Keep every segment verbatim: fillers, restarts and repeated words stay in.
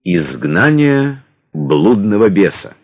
Изгнание блудного беса.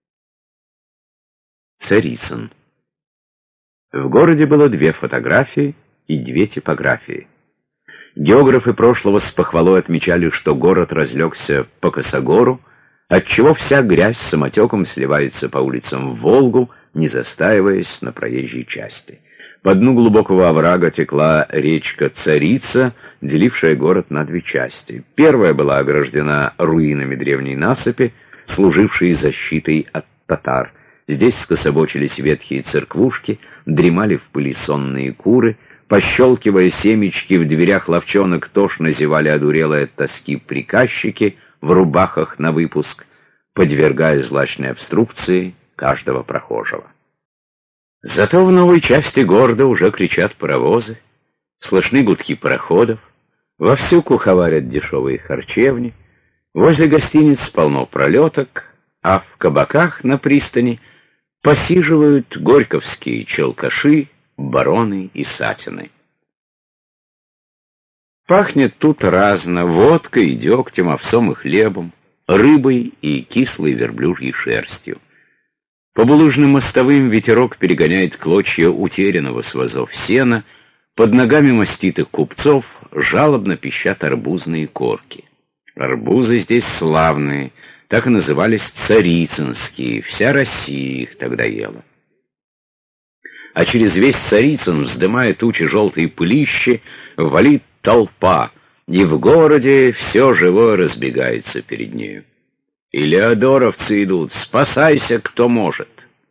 Царицын. В городе было две фотографии и две типографии. Географы прошлого с похвалой отмечали, что город разлегся по косогору, отчего вся грязь самотеком сливается по улицам в Волгу, не застаиваясь на проезжей части. По дну глубокого оврага текла речка Царица, делившая город на две части. Первая была ограждена руинами древней насыпи, служившей защитой от татар. Здесь скособочились ветхие церквушки, дремали в пыли сонные куры, пощелкивая семечки в дверях ловчонок, тошно зевали одурелые от тоски приказчики в рубахах на выпуск, подвергая злачной обструкции каждого прохожего. Зато в новой части города уже кричат паровозы, слышны гудки пароходов, вовсю куховарят дешевые харчевни, возле гостиниц полно пролеток, а в кабаках на пристани посиживают горьковские челкаши, бароны и сатины. Пахнет тут разно: водкой, дегтем, овсом и хлебом, рыбой и кислой верблюжьей шерстью. По булыжным мостовым ветерок перегоняет клочья утерянного с вазов сена, под ногами маститых купцов жалобно пищат арбузные корки. Арбузы здесь славные, так и назывались царицынские, вся Россия их тогда ела. А через весь Царицын, вздымая тучи желтой пылищи, валит толпа, и в городе все живое разбегается перед нею. И леодоровцы идут: спасайся, кто может.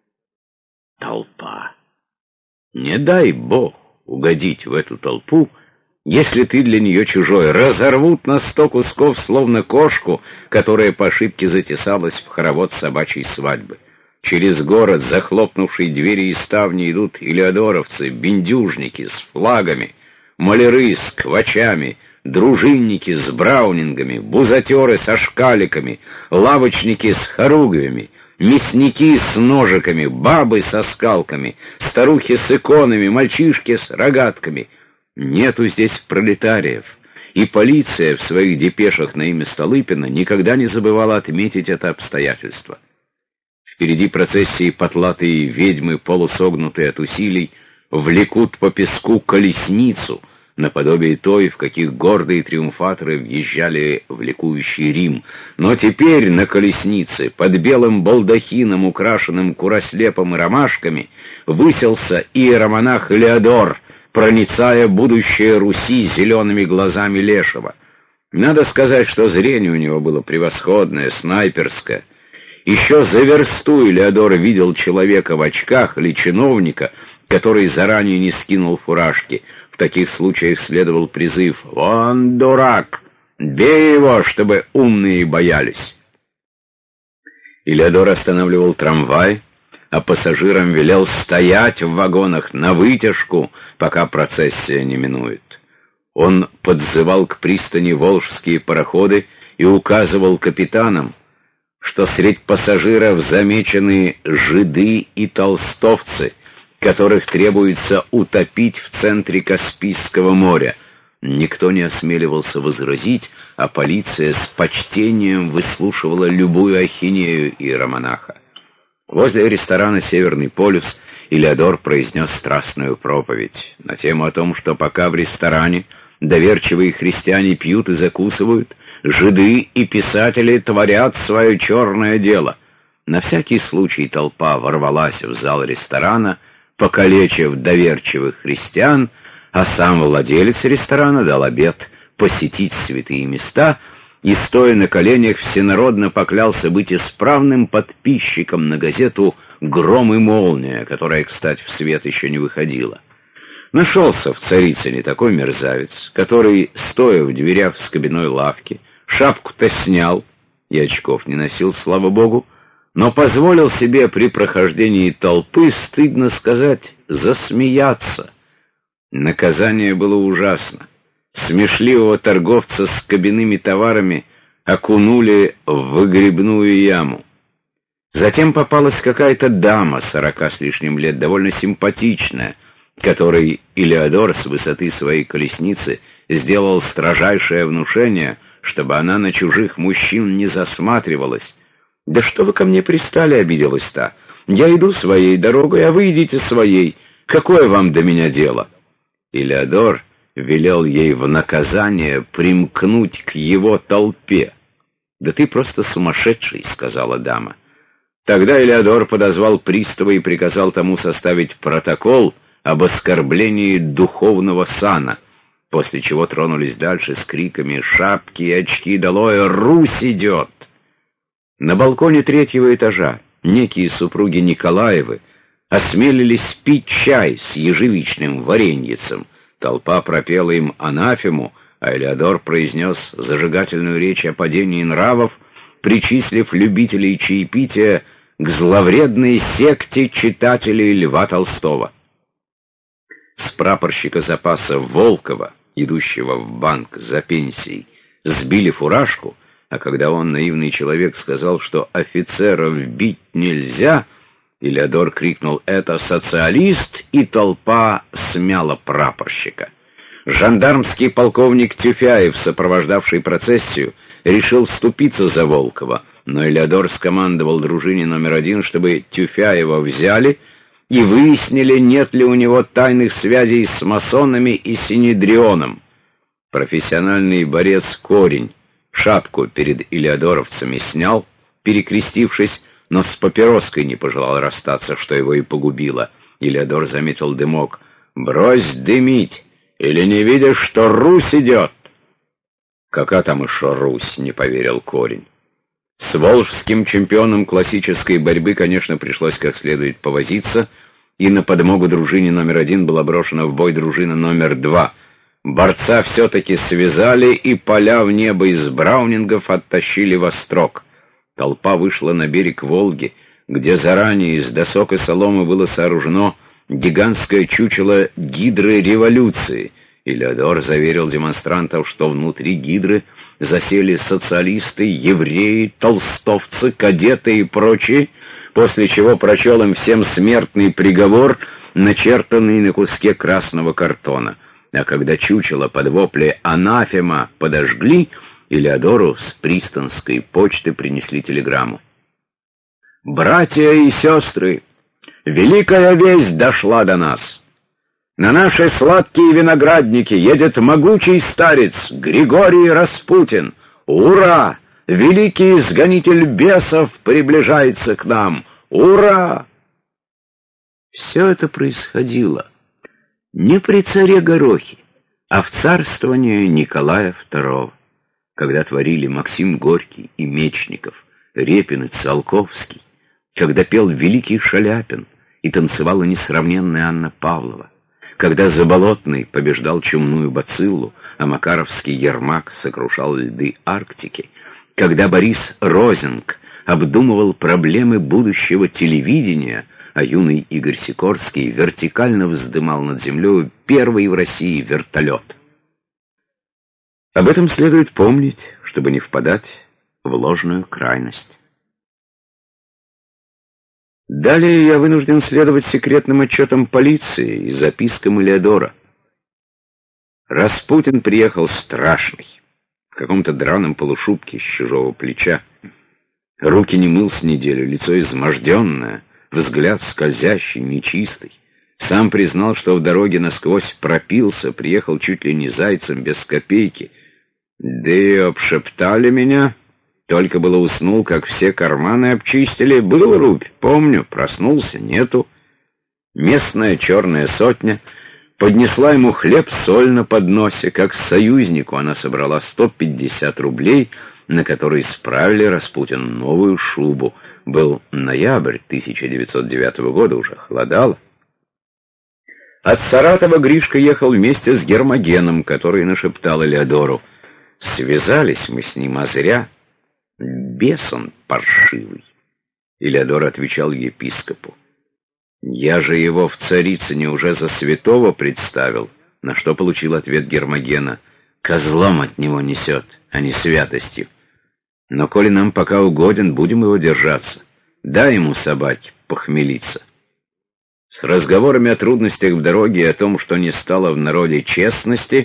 Толпа. Не дай Бог угодить в эту толпу, если ты для нее чужой. Разорвут на сто кусков, словно кошку, которая по ошибке затесалась в хоровод собачьей свадьбы. Через город, захлопнувший двери и ставни, идут и леодоровцы, бендюжники с флагами, маляры с квачами, дружинники с браунингами, бузатеры со шкаликами, лавочники с хоругвями, мясники с ножиками, бабы со скалками, старухи с иконами, мальчишки с рогатками. Нету здесь пролетариев, и полиция в своих депешах на имя Столыпина никогда не забывала отметить это обстоятельство. Впереди процессии потлатые ведьмы, полусогнутые от усилий, влекут по песку колесницу, наподобие той, в каких гордые триумфаторы въезжали в ликующий Рим. Но теперь на колеснице, под белым балдахином, украшенным курослепом и ромашками, высился иеромонах Леодор, проницая будущее Руси зелеными глазами лешего. Надо сказать, что зрение у него было превосходное, снайперское. Еще за версту Леодор видел человека в очках или чиновника, который заранее не скинул фуражки. В таких случаях следовал призыв: «Вон дурак! Бей его, чтобы умные боялись!» Леодор останавливал трамвай, а пассажирам велел стоять в вагонах на вытяжку, пока процессия не минует. Он подзывал к пристани волжские пароходы и указывал капитанам, что среди пассажиров замечены жиды и толстовцы, которых требуется утопить в центре Каспийского моря. Никто не осмеливался возразить, а полиция с почтением выслушивала любую ахинею иеромонаха. Возле ресторана «Северный полюс» Леодор произнес страстную проповедь на тему о том, что пока в ресторане доверчивые христиане пьют и закусывают, жиды и писатели творят свое черное дело. На всякий случай толпа ворвалась в зал ресторана, покалечив доверчивых христиан, а сам владелец ресторана дал обет посетить святые места и, стоя на коленях, всенародно поклялся быть исправным подписчиком на газету «Гром и молния», которая, кстати, в свет еще не выходила. Нашелся в Царицыне такой мерзавец, который, стоя в дверях скобяной лавки, шапку-то снял и очков не носил, слава богу, но позволил себе при прохождении толпы, стыдно сказать, засмеяться. Наказание было ужасно. Смешливого торговца с кабинными товарами окунули в выгребную яму. Затем попалась какая-то дама сорока с лишним лет, довольно симпатичная, которой Леодор с высоты своей колесницы сделал строжайшее внушение, чтобы она на чужих мужчин не засматривалась. «Да что вы ко мне пристали?» — обиделась та. «Я иду своей дорогой, а вы идите своей. Какое вам до меня дело?» И Леодор велел ей в наказание примкнуть к его толпе. «Да ты просто сумасшедший», — сказала дама. Тогда Элеодор подозвал пристава и приказал тому составить протокол об оскорблении духовного сана, после чего тронулись дальше с криками «Шапки и очки долой! Русь идет!». На балконе третьего этажа некие супруги Николаевы осмелились пить чай с ежевичным вареньицем. Толпа пропела им анафему, а Элеодор произнес зажигательную речь о падении нравов, причислив любителей чаепития к зловредной секте читателей Льва Толстого. С прапорщика запаса Волкова, идущего в банк за пенсией, сбили фуражку, а когда он, наивный человек, сказал, что офицеров бить нельзя, Элеодор крикнул «Это социалист!» и толпа смяла прапорщика. Жандармский полковник Тюфяев, сопровождавший процессию, решил вступиться за Волкова, но Элеодор скомандовал дружине номер один, чтобы Тюфяева взяли и выяснили, нет ли у него тайных связей с масонами и синедрионом. Профессиональный борец Корень шапку перед элеодоровцами снял, перекрестившись, но с папироской не пожелал расстаться, что его и погубило. Элеодор заметил дымок. «Брось дымить, или не видишь, что Русь идет?» «Какая там еще Русь?» — не поверил Корень. С волжским чемпионом классической борьбы, конечно, пришлось как следует повозиться, и на подмогу дружине номер один была брошена в бой дружина номер два. Борца все-таки связали, и поля в небо из браунингов оттащили во строк. Толпа вышла на берег Волги, где заранее из досок и соломы было сооружено гигантское чучело гидры революции. Элеодор заверил демонстрантов, что внутри гидры засели социалисты, евреи, толстовцы, кадеты и прочие, после чего прочел им всем смертный приговор, начертанный на куске красного картона. А когда чучело под вопли «Анафема» подожгли, Элеодору с Пристонской почты принесли телеграмму. «Братья и сестры, великая весть дошла до нас. На наши сладкие виноградники едет могучий старец Григорий Распутин. Ура! Великий изгонитель бесов приближается к нам. Ура!» Все это происходило не при царе Горохе, а в царствовании Николая второго, когда творили Максим Горький и Мечников, Репин и Циолковский, когда пел великий Шаляпин и танцевала несравненная Анна Павлова, когда Заболотный побеждал чумную бациллу, а Макаровский Ермак сокрушал льды Арктики, когда Борис Розинг обдумывал проблемы будущего телевидения, а юный Игорь Сикорский вертикально вздымал над землей первый в России вертолет. Об этом следует помнить, чтобы не впадать в ложную крайность. Далее я вынужден следовать секретным отчетам полиции и запискам Элеодора. Распутин приехал страшный, в каком-то драном полушубке с чужого плеча. Руки не мыл с неделю, лицо изможденное, взгляд скользящий, нечистый. Сам признал, что в дороге насквозь пропился, приехал чуть ли не зайцем, без копейки. Да и обшептали меня. Только было уснул, как все карманы обчистили. Был рубь, помню, проснулся, нету. Местная черная сотня поднесла ему хлеб-соль на подносе, как союзнику она собрала сто пятьдесят рублей, на которые справили Распутину новую шубу. Был ноябрь тысяча девятьсот девятого года, уже холодало. От Саратова Гришка ехал вместе с Гермогеном, который нашептал Элеодору. Связались мы с ним, а зря. Бес он паршивый. Элеодор отвечал епископу. Я же его в Царицыне уже за святого представил, на что получил ответ Гермогена. Козлом от него несет, а не святостью. Но коли нам пока угоден, будем его держаться. Дай ему, собаке, похмелиться. С разговорами о трудностях в дороге и о том, что не стало в народе честности,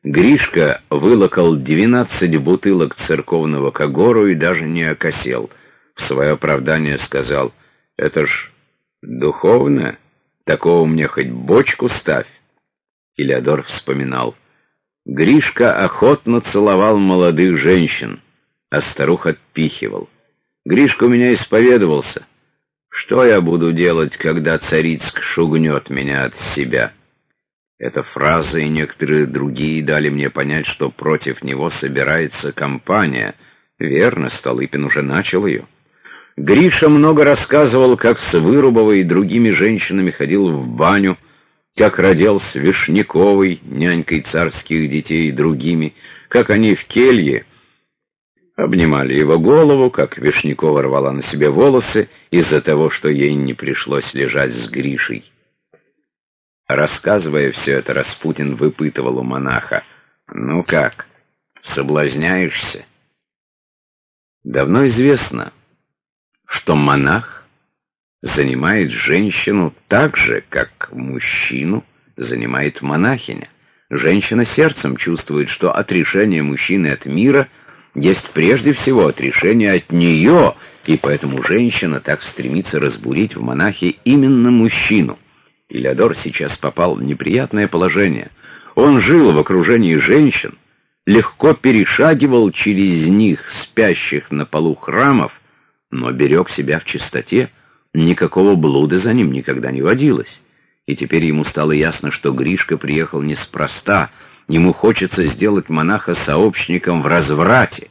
Гришка вылокал двенадцать бутылок церковного когору и даже не окосел. В свое оправдание сказал: «Это ж духовно, такого мне хоть бочку ставь». Илеодор вспоминал: Гришка охотно целовал молодых женщин, а старух отпихивал. Гришка у меня исповедовался: «Что я буду делать, когда Царицк шугнет меня от себя?» Эта фраза и некоторые другие дали мне понять, что против него собирается кампания. Верно, Столыпин уже начал ее. Гриша много рассказывал, как с Вырубовой и другими женщинами ходил в баню, как родил с Вишняковой, нянькой царских детей, и другими, как они в келье обнимали его голову, как Вишнякова рвала на себе волосы из-за того, что ей не пришлось лежать с Гришей. Рассказывая все это, Распутин выпытывал у монаха: «Ну как, соблазняешься?» Давно известно, что монах занимает женщину так же, как мужчину занимает монахиня. Женщина сердцем чувствует, что отрешение мужчины от мира есть прежде всего отрешение от нее, и поэтому женщина так стремится разбудить в монахе именно мужчину. Илеодор сейчас попал в неприятное положение. Он жил в окружении женщин, легко перешагивал через них, спящих на полу храмов, но берег себя в чистоте, никакого блуда за ним никогда не водилось. И теперь ему стало ясно, что Гришка приехал неспроста, ему хочется сделать монаха сообщником в разврате.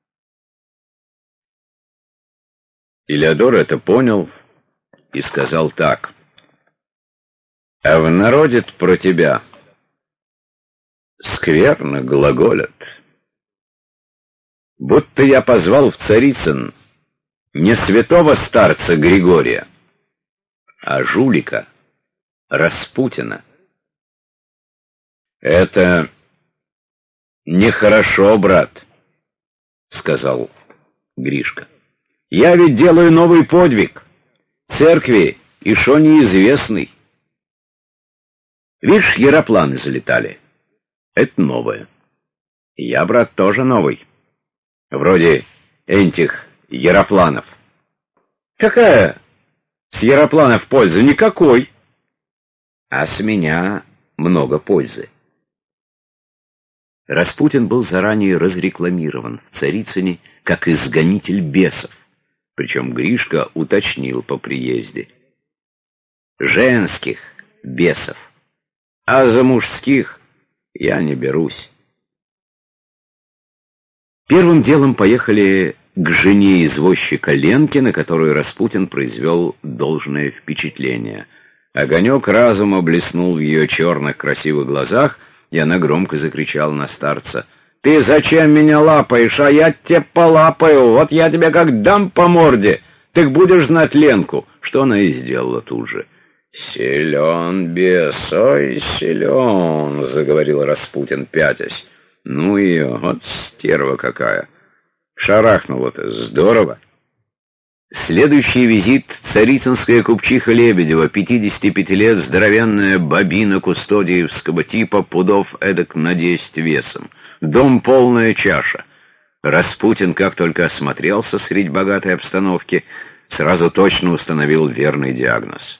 Илеодор это понял и сказал так: «А в народе про тебя скверно глаголят. Будто я позвал в Царицын не святого старца Григория, а жулика Распутина. Это нехорошо, брат», — сказал Гришка. «Я ведь делаю новый подвиг, церкви и шо неизвестный. Видишь, яропланы залетали. Это новое. Я, брат, тоже новый. Вроде этих яропланов». «Какая с яропланов польза?» «Никакой. А с меня много пользы». Распутин был заранее разрекламирован в Царицыне как изгонитель бесов, причем Гришка уточнил по приезде: «Женских бесов, а за мужских я не берусь». Первым делом поехали к жене извозчика Ленки, на которую Распутин произвел должное впечатление. Огонек разума блеснул в ее черных красивых глазах, и она громко закричала на старца: «Ты зачем меня лапаешь? А я тебе полапаю! Вот я тебе как дам по морде! Так будешь знать Ленку!» Что она и сделала тут же. «Силен бес, ой, силен!» — заговорил Распутин, пятясь. «Ну ее, вот стерва какая! Шарахнула-то здорово!» Следующий визит — царицынская купчиха Лебедева, пятидесяти пяти лет, здоровенная бабина кустодиевского типа, пудов эдак на десять весом. Дом полная чаша. Распутин, как только осмотрелся средь богатой обстановки, сразу точно установил верный диагноз.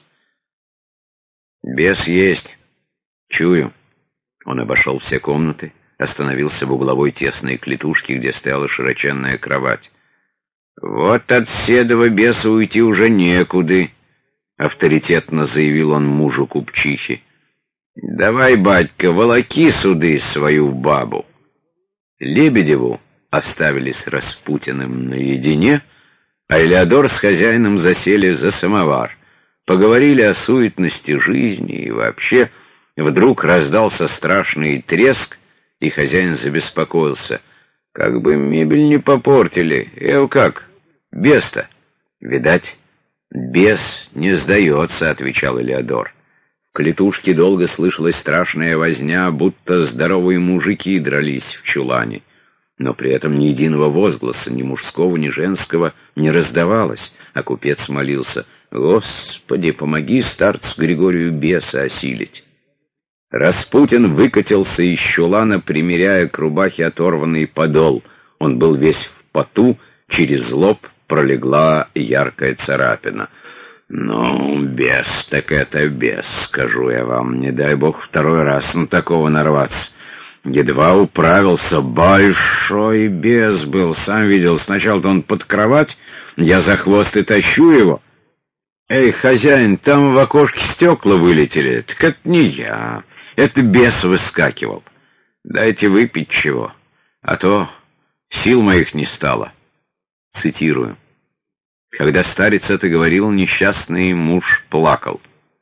«Бес есть. Чую». Он обошел все комнаты, остановился в угловой тесной клетушке, где стояла широченная кровать. «Вот от седого беса уйти уже некуда», — авторитетно заявил он мужу купчихи. «Давай, батька, волоки суды свою бабу». Лебедеву оставили с Распутиным наедине, а Илеодор с хозяином засели за самовар. Поговорили о суетности жизни и вообще. Вдруг раздался страшный треск, и хозяин забеспокоился. «Как бы мебель не попортили. Эу как, бес-то?» «Видать, бес не сдается», — отвечал Илеодор. В клетушке долго слышалась страшная возня, будто здоровые мужики дрались в чулане. Но при этом ни единого возгласа, ни мужского, ни женского, не раздавалось, а купец молился: «Господи, помоги старцу Григорию беса осилить». Распутин выкатился из чулана, примеряя к рубахе оторванный подол. Он был весь в поту, через лоб пролегла яркая царапина. «Ну, бес, так это бес, скажу я вам, не дай бог второй раз на такого нарваться». Едва управился, большой бес был, сам видел, сначала-то он под кровать, я за хвост и тащу его. «Эй, хозяин, там в окошке стекла вылетели». «Так это не я, это бес выскакивал. Дайте выпить чего, а то сил моих не стало». Цитирую. Когда старец это говорил, несчастный муж плакал.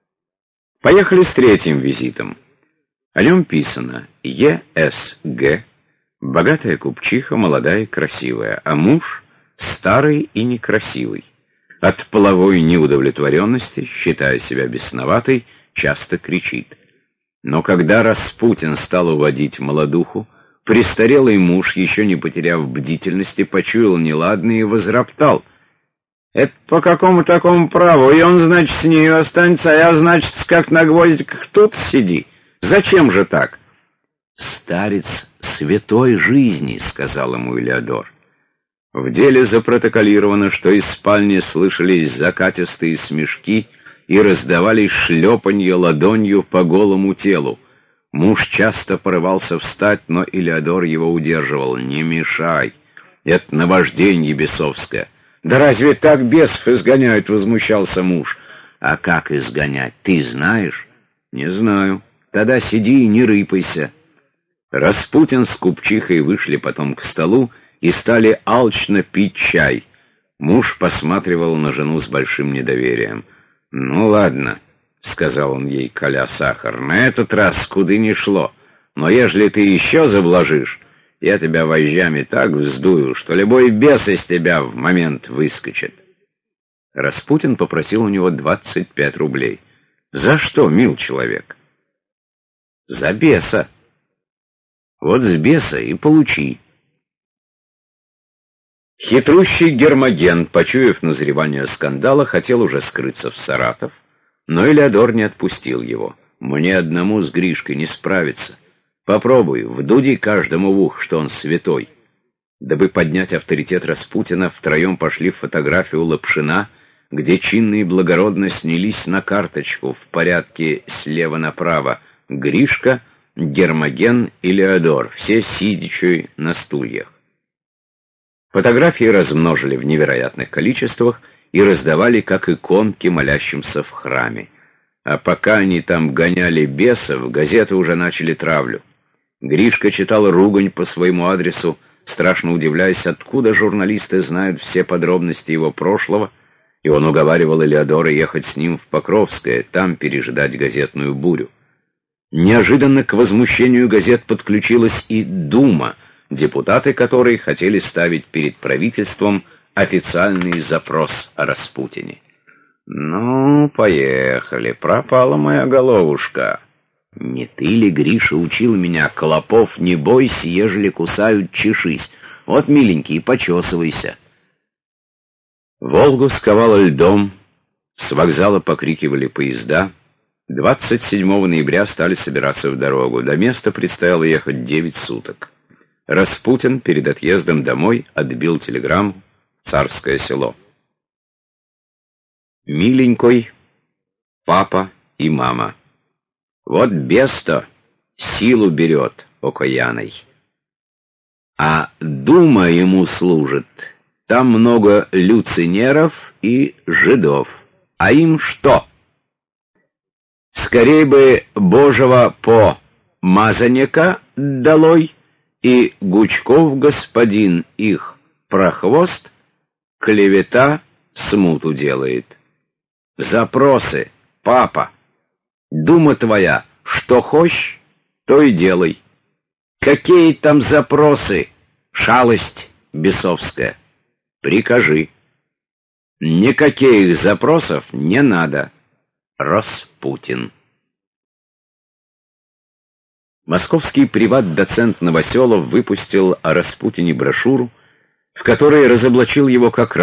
Поехали с третьим визитом. О нем писано: Е С Г, богатая купчиха, молодая и красивая, а муж старый и некрасивый. От половой неудовлетворенности, считая себя бесноватой, часто кричит. Но когда Распутин стал уводить молодуху, престарелый муж, еще не потеряв бдительности, почуял неладное и возроптал. «Это по какому такому праву? И он, значит, с нею останется, а я, значит, как на гвоздиках тут сиди. Зачем же так?» «Старец святой жизни», — сказал ему Элеодор. В деле запротоколировано, что из спальни слышались закатистые смешки и раздавались шлепанье ладонью по голому телу. Муж часто порывался встать, но Элеодор его удерживал. «Не мешай, это наважденье бесовское». «Да разве так бесов изгоняют?» — возмущался муж. «А как изгонять, ты знаешь?» «Не знаю». «Тогда сиди и не рыпайся». Распутин с купчихой вышли потом к столу и стали алчно пить чай. Муж посматривал на жену с большим недоверием. «Ну ладно», — сказал он ей, коля сахар, — «на этот раз куды ни шло. Но ежели ты еще заблажишь, я тебя вожжами так вздую, что любой бес из тебя в момент выскочит». Распутин попросил у него двадцать пять рублей. «За что, мил человек?» «За беса». «Вот с беса и получи». Хитрущий Гермоген, почуяв назревание скандала, хотел уже скрыться в Саратов, но Элеодор не отпустил его. «Мне одному с Гришкой не справиться. Попробуй, вдуди каждому в ух, что он святой». Дабы поднять авторитет Распутина, втроем пошли в фотографию Лапшина, где чинно и благородно снялись на карточку в порядке слева направо Гришка, Гермоген и Элеодор, все сидячи на стульях. Фотографии размножили в невероятных количествах и раздавали как иконки молящимся в храме. А пока они там гоняли бесов, газеты уже начали травлю. Гришка читал ругань по своему адресу, страшно удивляясь, откуда журналисты знают все подробности его прошлого, и он уговаривал Элеодора ехать с ним в Покровское, там пережидать газетную бурю. Неожиданно к возмущению газет подключилась и Дума, депутаты которой хотели ставить перед правительством официальный запрос о Распутине. «Ну, поехали, пропала моя головушка. Не ты ли, Гриша, учил меня: клопов не бойся, ежели кусают, чешись. Вот, миленький, почесывайся». Волгу сковало льдом, с вокзала покрикивали поезда. двадцать седьмого ноября стали собираться в дорогу. До места предстояло ехать девять суток. Распутин перед отъездом домой отбил телеграмму в Царское Село. «Миленькой, папа и мама, вот бес-то силу берет окаянной, а дума ему служит, там много люцинеров и жидов, а им что? Скорей бы божьего помазанника долой, и Гучков господин их прохвост клевета смуту делает. Запросы, папа, дума твоя, что хочешь, то и делай. Какие там запросы, шалость бесовская? Прикажи. Никаких запросов не надо. Распутин». Московский приват-доцент Новоселов выпустил о Распутине брошюру, в которой разоблачил его как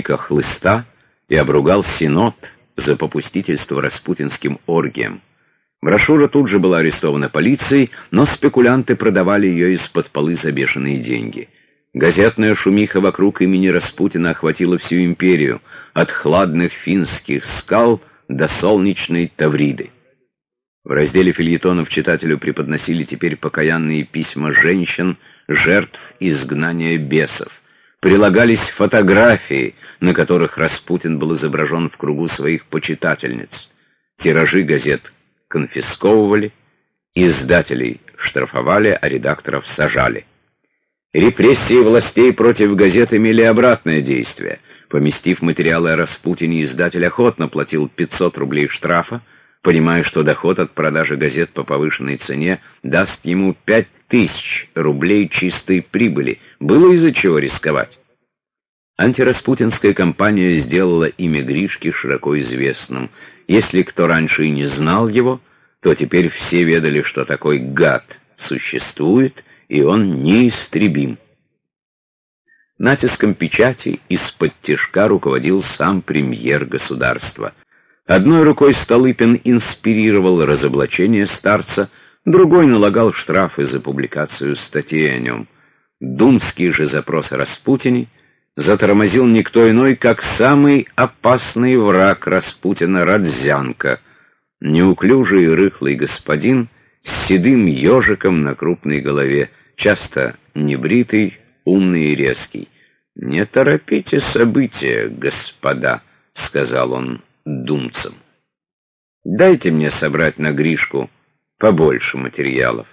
развратника-хлыста и обругал Синод за попустительство распутинским оргиям. Брошюра тут же была арестована полицией, но спекулянты продавали ее из-под полы за бешеные деньги. Газетная шумиха вокруг имени Распутина охватила всю империю, от хладных финских скал до солнечной Тавриды. В разделе фельетонов читателю преподносили теперь покаянные письма женщин, жертв изгнания бесов. Прилагались фотографии, на которых Распутин был изображен в кругу своих почитательниц. Тиражи газет конфисковывали, издателей штрафовали, а редакторов сажали. Репрессии властей против газет имели обратное действие. Поместив материалы о Распутине, издатель охотно платил пятьсот рублей штрафа, понимая, что доход от продажи газет по повышенной цене даст ему пять тысяч рублей чистой прибыли. Было из-за чего рисковать. Антираспутинская кампания сделала имя Гришки широко известным. Если кто раньше и не знал его, то теперь все ведали, что такой гад существует, и он неистребим. Натиском печати из-под тишка руководил сам премьер государства. Одной рукой Столыпин инспирировал разоблачение старца, другой налагал штрафы за публикацию статей о нем. Думский же запрос о Распутине затормозил никто иной, как самый опасный враг Распутина Родзянко, неуклюжий и рыхлый господин с седым ежиком на крупной голове, часто небритый, умный и резкий. «Не торопите события, господа», — сказал он думцам. «Дайте мне собрать на Гришку побольше материалов».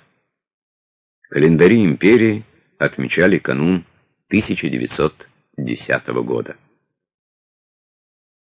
Календари империи отмечали канун тысяча девятьсот десятого года.